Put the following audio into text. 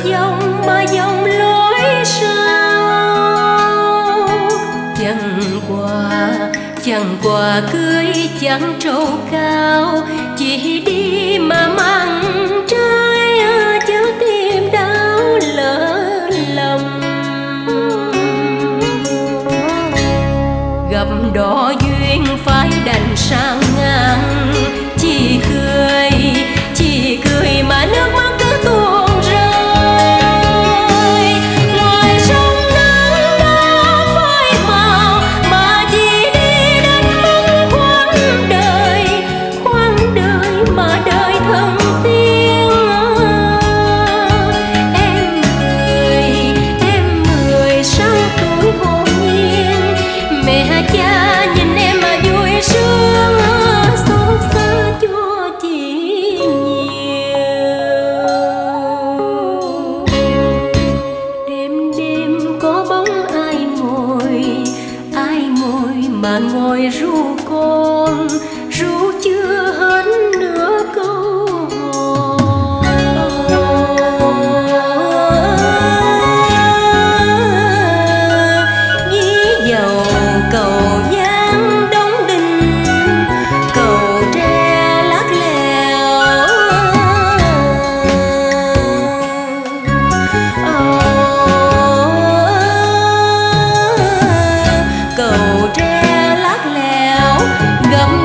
dòng lối sao. Chẳng qua cưới chẳng trâu cao, chỉ đi mà mặn trái chứ tim đau lỡ lòng. Gặp đỏ duyên phải đành sang ngang, chỉ cười mà nước mắt cứ tuôn rơi. Ngoài sông nắng đã phai màu mà chỉ đi đến mức khoáng đời mà đời thân tiên. Em mười sáu tuổi hồn nhiên, mẹ cha nhìn em mà vui sướng, xót xa cho chị nhiều. Đêm có bóng ai ngồi mà ngồi ru con, ru chưa hết nửa câu hò. Ví dầu cầu Giang đóng đinh, cầu tre lát lèo. Cầu tre lát lèo, gầm